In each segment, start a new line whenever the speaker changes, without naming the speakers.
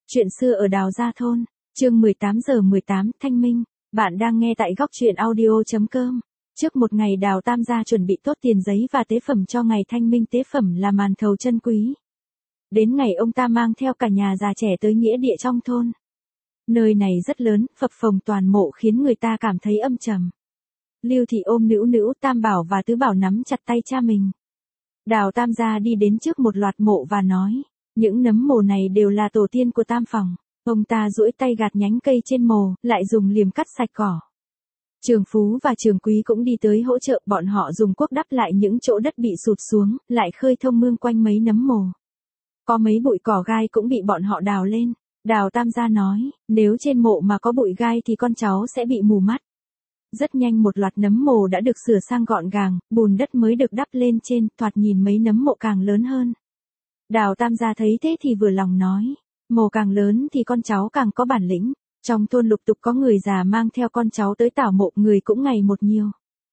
Chuyện xưa ở Đào Gia Thôn, chương 18:18 Thanh Minh, bạn đang nghe tại góc truyện audio.com. Trước một ngày Đào Tam gia chuẩn bị tốt tiền giấy và tế phẩm cho ngày Thanh Minh, tế phẩm là màn thầu chân quý. Đến ngày ông ta mang theo cả nhà già trẻ tới nghĩa địa trong thôn. Nơi này rất lớn, phập phồng toàn mộ khiến người ta cảm thấy âm trầm. Lưu Thị ôm Nữu Nữu, Tam Bảo và Tứ Bảo nắm chặt tay cha mình. Đào Tam gia đi đến trước một loạt mộ và nói, những nấm mồ này đều là tổ tiên của Tam phòng. Ông ta duỗi tay gạt nhánh cây trên mồ, lại dùng liềm cắt sạch cỏ. Trường Phú và Trường Quý cũng đi tới hỗ trợ, bọn họ dùng cuốc đắp lại những chỗ đất bị sụt xuống, lại khơi thông mương quanh mấy nấm mồ. Có mấy bụi cỏ gai cũng bị bọn họ đào lên. Đào Tam gia nói, nếu trên mộ mà có bụi gai thì con cháu sẽ bị mù mắt. Rất nhanh một loạt nấm mồ đã được sửa sang gọn gàng, bùn đất mới được đắp lên trên, thoạt nhìn mấy nấm mộ càng lớn hơn. Đào Tam gia thấy thế thì vừa lòng nói, mồ càng lớn thì con cháu càng có bản lĩnh. Trong thôn lục tục có người già mang theo con cháu tới tảo mộ, người cũng ngày một nhiều.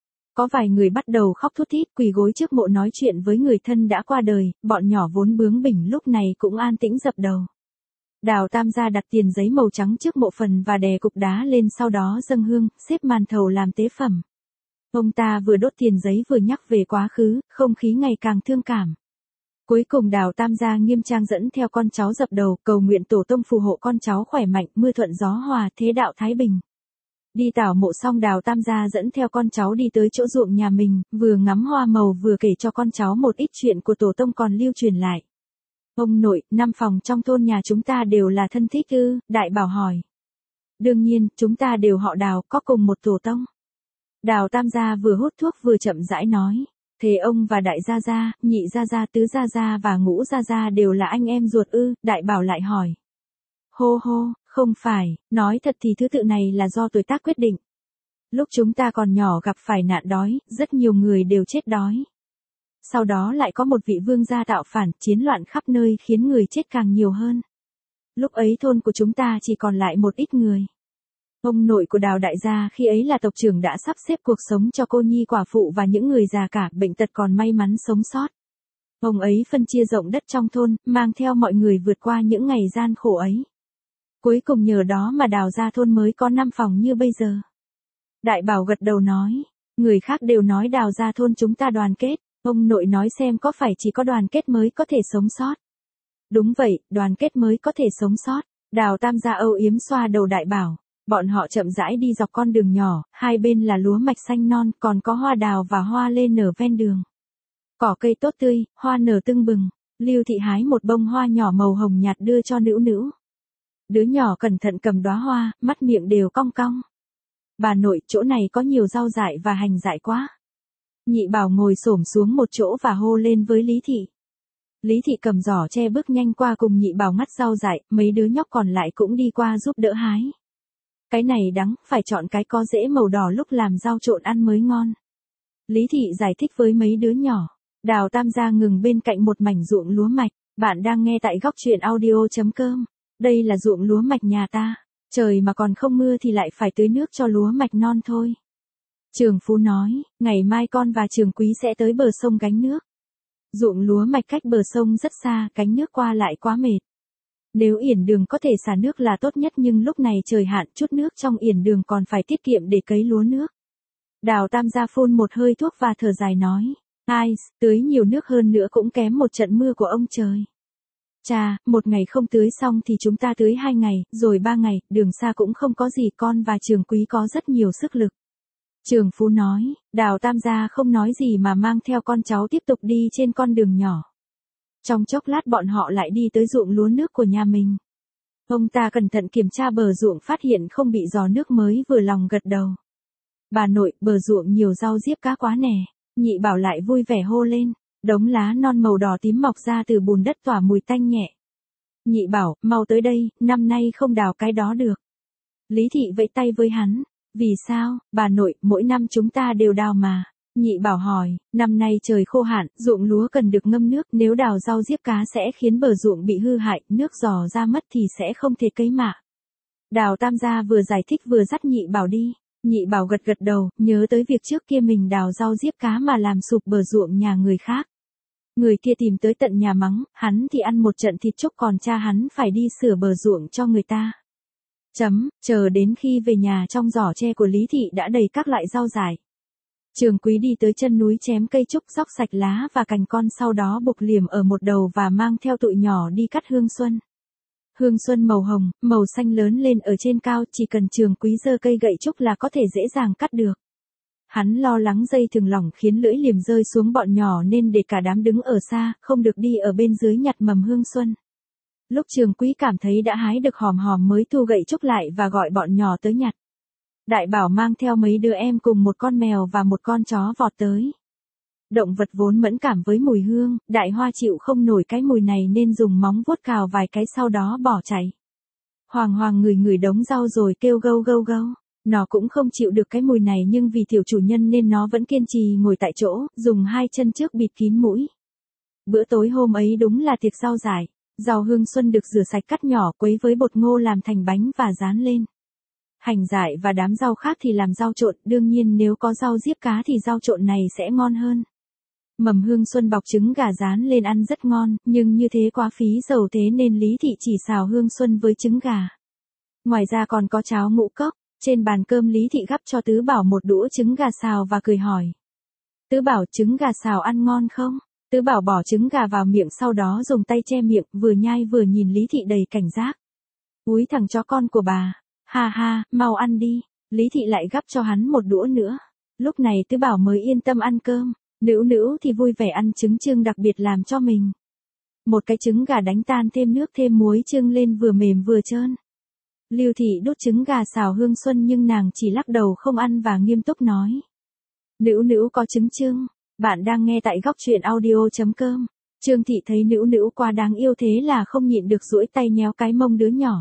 Có vài người bắt đầu khóc thút thít, quỳ gối trước mộ nói chuyện với người thân đã qua đời, bọn nhỏ vốn bướng bỉnh lúc này cũng an tĩnh dập đầu. Đào Tam gia đặt tiền giấy màu trắng trước mộ phần và đè cục đá lên, sau đó dâng hương, xếp màn thầu làm tế phẩm. Ông ta vừa đốt tiền giấy vừa nhắc về quá khứ, không khí ngày càng thương cảm. Cuối cùng Đào Tam gia nghiêm trang dẫn theo con cháu dập đầu, cầu nguyện tổ tông phù hộ con cháu khỏe mạnh, mưa thuận gió hòa, thế đạo thái bình. Đi tảo mộ xong, Đào Tam gia dẫn theo con cháu đi tới chỗ ruộng nhà mình, vừa ngắm hoa màu vừa kể cho con cháu một ít chuyện của tổ tông còn lưu truyền lại. Ông nội, 5 phòng trong thôn nhà chúng ta đều là thân thích ư? Đại Bảo hỏi. Đương nhiên, chúng ta đều họ Đào, có cùng một tổ tông. Đào Tam gia vừa hút thuốc vừa chậm rãi nói. Thế ông và Đại gia gia, Nhị gia gia, Tứ gia gia và Ngũ gia gia đều là anh em ruột ư? Đại Bảo lại hỏi. Hô hô, không phải, nói thật thì thứ tự này là do tuổi tác quyết định. Lúc chúng ta còn nhỏ gặp phải nạn đói, rất nhiều người đều chết đói. Sau đó lại có một vị vương gia tạo phản, chiến loạn khắp nơi khiến người chết càng nhiều hơn. Lúc ấy thôn của chúng ta chỉ còn lại một ít người. Ông nội của Đào đại gia khi ấy là tộc trưởng đã sắp xếp cuộc sống cho cô nhi quả phụ và những người già cả bệnh tật còn may mắn sống sót. Ông ấy phân chia rộng đất trong thôn, mang theo mọi người vượt qua những ngày gian khổ ấy. Cuối cùng nhờ đó mà Đào Gia Thôn mới có 5 phòng như bây giờ. Đại Bảo gật đầu nói, người khác đều nói Đào Gia Thôn chúng ta đoàn kết, ông nội nói xem có phải chỉ có đoàn kết mới có thể sống sót. Đúng vậy, đoàn kết mới có thể sống sót. Đào Tam gia âu yếm xoa đầu Đại Bảo. Bọn họ chậm rãi đi dọc con đường nhỏ, hai bên là lúa mạch xanh non, còn có hoa đào và hoa lê nở ven đường. Cỏ cây tốt tươi, hoa nở tưng bừng. Lưu Thị hái một bông hoa nhỏ màu hồng nhạt đưa cho Nữu Nữu. Đứa nhỏ cẩn thận cầm đóa hoa, mắt miệng đều cong cong. Bà nội, chỗ này có nhiều rau dại và hành dại quá. Nhị Bảo ngồi xổm xuống một chỗ và hô lên với Lý Thị. Lý Thị cầm giỏ tre bước nhanh qua cùng Nhị Bảo ngắt rau dại, mấy đứa nhóc còn lại cũng đi qua giúp đỡ hái. Cái này đắng, phải chọn cái có rễ màu đỏ lúc làm rau trộn ăn mới ngon. Lý Thị giải thích với mấy đứa nhỏ. Đào Tam gia ngừng bên cạnh một mảnh ruộng lúa mạch. Bạn đang nghe tại góc truyện audio.com. Đây là ruộng lúa mạch nhà ta. Trời mà còn không mưa thì lại phải tưới nước cho lúa mạch non thôi. Trường Phú nói, ngày mai con và Trường Quý sẽ tới bờ sông gánh nước. Ruộng lúa mạch cách bờ sông rất xa, gánh nước qua lại quá mệt. Nếu yển đường có thể xả nước là tốt nhất, nhưng lúc này trời hạn, chút nước trong yển đường còn phải tiết kiệm để cấy lúa nước. Đào Tam gia phun một hơi thuốc và thở dài nói, ai, tưới nhiều nước hơn nữa cũng kém một trận mưa của ông trời. Chà, một ngày không tưới xong thì chúng ta tưới 2 ngày, rồi 3 ngày, đường xa cũng không có gì, con và Trường Quý có rất nhiều sức lực. Trường Phú nói, Đào Tam gia không nói gì mà mang theo con cháu tiếp tục đi trên con đường nhỏ. Trong chốc lát bọn họ lại đi tới ruộng lúa nước của nhà mình. Ông ta cẩn thận kiểm tra bờ ruộng, phát hiện không bị rò nước mới vừa lòng gật đầu. Bà nội, bờ ruộng nhiều rau diếp cá quá nè. Nhị Bảo lại vui vẻ hô lên. Đống lá non màu đỏ tím mọc ra từ bùn đất tỏa mùi tanh nhẹ. Nhị Bảo, mau tới đây, năm nay không đào cái đó được. Lý Thị vẫy tay với hắn. Vì sao, bà nội, mỗi năm chúng ta đều đào mà. Nhị Bảo hỏi, năm nay trời khô hạn, ruộng lúa cần được ngâm nước, nếu đào rau diếp cá sẽ khiến bờ ruộng bị hư hại, nước dò ra mất thì sẽ không thể cấy mạ. Đào Tam gia vừa giải thích vừa dắt Nhị Bảo đi. Nhị Bảo gật gật đầu, nhớ tới việc trước kia mình đào rau diếp cá mà làm sụp bờ ruộng nhà người khác. Người kia tìm tới tận nhà mắng, hắn thì ăn một trận thịt chúc còn cha hắn phải đi sửa bờ ruộng cho người ta. Chờ đến khi về nhà trong giỏ tre của Lý Thị đã đầy các loại rau dại. Trường Quý đi tới chân núi chém cây trúc róc sạch lá và cành con sau đó buộc liềm ở một đầu và mang theo tụi nhỏ đi cắt hương xuân. Hương xuân màu hồng, màu xanh lớn lên ở trên cao, chỉ cần Trường Quý giơ cây gậy trúc là có thể dễ dàng cắt được. Hắn lo lắng dây thừng lỏng khiến lưỡi liềm rơi xuống bọn nhỏ nên để cả đám đứng ở xa, không được đi ở bên dưới nhặt mầm hương xuân. Lúc Trường Quý cảm thấy đã hái được hòm hòm mới thu gậy trúc lại và gọi bọn nhỏ tới nhặt. Đại Bảo mang theo mấy đứa em cùng một con mèo và một con chó vọt tới. Động vật vốn mẫn cảm với mùi hương, Đại Hoa chịu không nổi cái mùi này nên dùng móng vuốt cào vài cái sau đó bỏ chạy. Hoàng Hoàng ngửi đống rau rồi kêu gâu gâu gâu. Nó cũng không chịu được cái mùi này nhưng vì tiểu chủ nhân nên nó vẫn kiên trì ngồi tại chỗ, dùng hai chân trước bịt kín mũi. Bữa tối hôm ấy đúng là tiệc rau dại. Rau hương xuân được rửa sạch cắt nhỏ quấy với bột ngô làm thành bánh và rán lên. Hành dại và đám rau khác thì làm rau trộn, đương nhiên nếu có rau diếp cá thì rau trộn này sẽ ngon hơn. Mầm hương xuân bọc trứng gà rán lên ăn rất ngon, nhưng như thế quá phí dầu thế nên Lý Thị chỉ xào hương xuân với trứng gà. Ngoài ra còn có cháo ngũ cốc, trên bàn cơm Lý Thị gắp cho Tứ Bảo một đũa trứng gà xào và cười hỏi. Tứ Bảo trứng gà xào ăn ngon không? Tứ Bảo bỏ trứng gà vào miệng sau đó dùng tay che miệng, vừa nhai vừa nhìn Lý Thị đầy cảnh giác. Úi thằng chó con của bà, ha ha, mau ăn đi. Lý Thị lại gắp cho hắn một đũa nữa. Lúc này Tứ Bảo mới yên tâm ăn cơm, Nữu thì vui vẻ ăn trứng trưng đặc biệt làm cho mình. Một cái trứng gà đánh tan thêm nước thêm muối trưng lên vừa mềm vừa trơn. Lưu Thị đút trứng gà xào hương xuân nhưng nàng chỉ lắc đầu không ăn và nghiêm túc nói. Nữu có trứng trưng. Bạn đang nghe tại góc truyện audio.com. Trương Thị thấy Nữu quá đáng yêu thế là không nhịn được duỗi tay nhéo cái mông đứa nhỏ.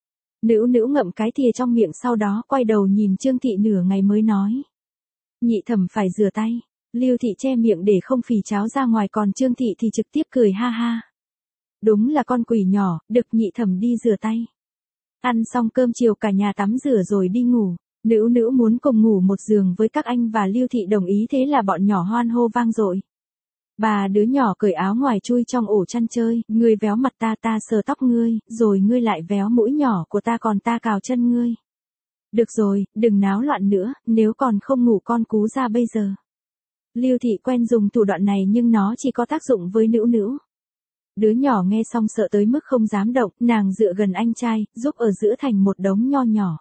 Nữu ngậm cái thìa trong miệng sau đó quay đầu nhìn Trương Thị nửa ngày mới nói. Nhị thẩm phải rửa tay. Lưu Thị che miệng để không phì cháo ra ngoài còn Trương Thị thì trực tiếp cười ha ha. Đúng là con quỷ nhỏ, được nhị thẩm đi rửa tay. Ăn xong cơm chiều cả nhà tắm rửa rồi đi ngủ. Nữu muốn cùng ngủ một giường với các anh và Lưu Thị đồng ý thế là bọn nhỏ hoan hô vang dội. Bà đứa nhỏ cởi áo ngoài chui trong ổ chăn chơi, ngươi véo mặt ta sờ tóc ngươi, rồi ngươi lại véo mũi nhỏ của ta còn ta cào chân ngươi. Được rồi, đừng náo loạn nữa, nếu còn không ngủ con cú ra bây giờ. Lưu Thị quen dùng thủ đoạn này nhưng nó chỉ có tác dụng với Nữu. Đứa nhỏ nghe xong sợ tới mức không dám động, nàng dựa gần anh trai, giúp ở giữa thành một đống nho nhỏ.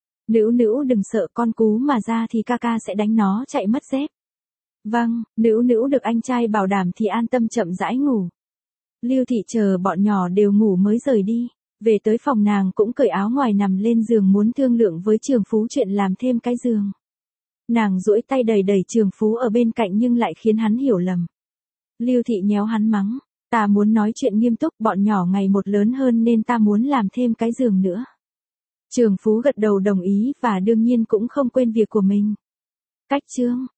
Nữu đừng sợ con cú mà ra thì ca sẽ đánh nó chạy mất dép. Vâng, Nữu được anh trai bảo đảm thì an tâm chậm rãi ngủ. Lưu Thị chờ bọn nhỏ đều ngủ mới rời đi. Về tới phòng nàng cũng cởi áo ngoài nằm lên giường muốn thương lượng với Trường Phú chuyện làm thêm cái giường. Nàng duỗi tay đẩy Trường Phú ở bên cạnh nhưng lại khiến hắn hiểu lầm. Lưu Thị nhéo hắn mắng. Ta muốn nói chuyện nghiêm túc, bọn nhỏ ngày một lớn hơn nên ta muốn làm thêm cái giường nữa. Trường Phú gật đầu đồng ý và đương nhiên cũng không quên việc của mình. Cách chương